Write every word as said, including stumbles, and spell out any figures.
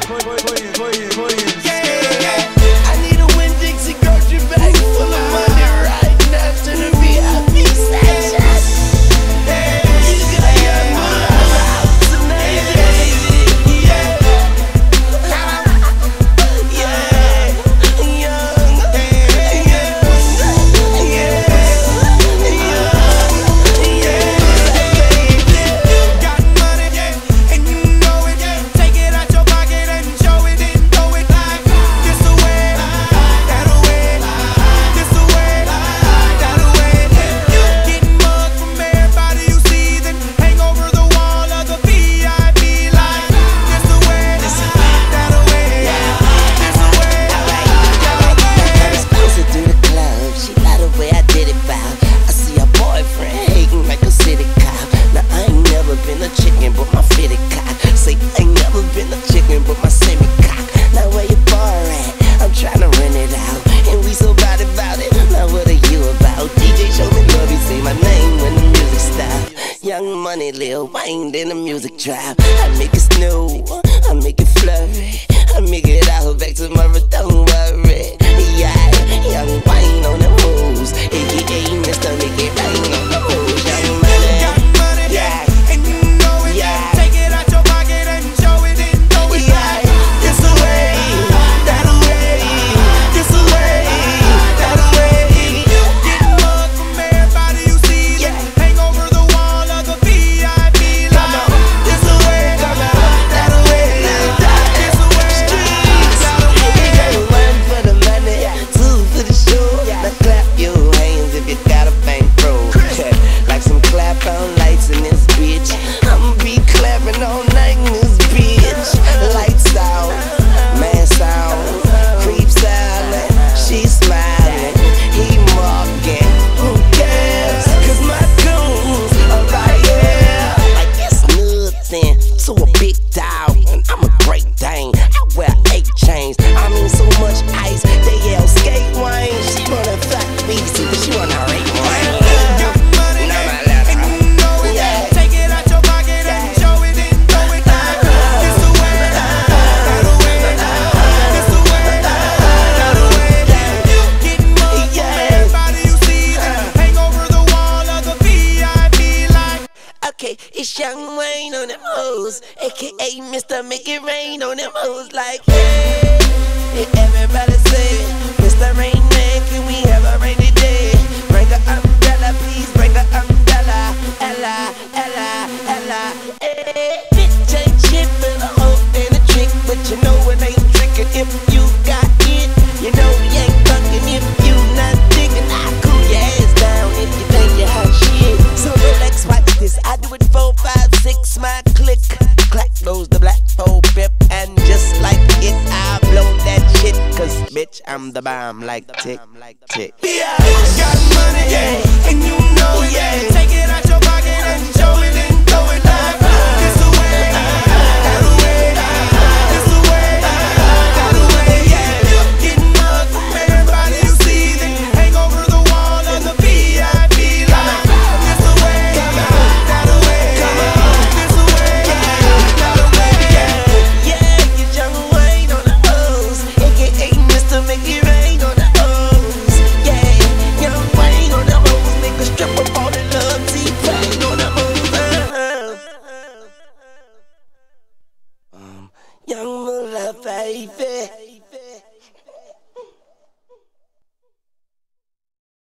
I need a Winn-Dixie grocery bag full of money right now to the V I P section. You got your mother out tonight, baby. Yeah, yeah, young, yeah, yeah, you got money, yeah, and you know it. Take it out your pocket and show it and throw it like this away, that away, this away, that away. You getting mugged from everybody you see, then hang over the wall of the V I P like this away, that away, this away, that away. I was closer to the club, she like the way I did it, foul. I see a boyfriend hating like a city cop. Now I ain't never been a chicken, but my fitted cock. Say I ain't never been a chicken, but my semi cock. Now where your bar at? I'm tryna rent it out, and we so bad about it. Now what are you about? D J show me love, you say my name when the music stop. Young Money, Lil Wayne, then the music drop. I make it snow, I make it flurry, I make it out back tomorrow, don't worry. Yeah, Young Wayne on the moves, aka Mister Make It Rain on the moves. Young Money, Got money, yeah, and you know it. yeah. Take it out your pocket and show it and throw it like this away, that away, this away, that away. You getting mugged from everybody you see, then hang over the wall of the V I P like this away, that away, this away, that away. One for the money, two for the show. Now clap your hands if you got a bankroll. Like some clap on lights in this bitch. I'ma be clapping all night in this bitch. Lights out, mask out, creep silent, she smiling, he mocking. Who cares? Cause my goons are right here. Like it's nothing to a big dog, and I'm a great Dane. I wear eight chains. I mean so much ice, they yell skate wine. She wanna fuck me, see, but she wanna rape wine. Got money, No, my and letter. you know it. Yeah. Take it out your pocket and show it and throw it like this away, that away, this away, that away. You getting mugged from everybody you see, then hang over the wall of the V I P like. Okay, it's Young Wayne on them hoes, aka Mister Make It Rain on them hoes. Like, hey, hey, everybody say, Mister Rain Man, can we have a rainy day? Bring a umbrella, please bring a umbrella. Ella, Ella, Ella, hey. Bitch ain't shit but a hoe and a trick, but you know it ain't trickin' if you got it. You know you ain't fucking if you not digging. I cool your ass down if you think you hot shit. So Rolex, watch this, I do it four, five, six, my click. Clack goes the black pole pip, and just like it, I blow that shit. Cause bitch, I'm the bomb like tick, tick. Yeah, got money, yeah, and you know it. Yeah. Take it out your pocket and show it and throw it like this away, that away, this away, that away. You getting mugged from everybody you see, then hang over the wall of the V I P like this away, that away, this away, that away. Yeah, you Young Wayne on the hoes, aka Mister Make It Rain on the hoes. Yeah, Young Wayne on the hoes, make a strip of all the love, T-Pain on the hoes. Uh-huh. Um, Young Mula, baby.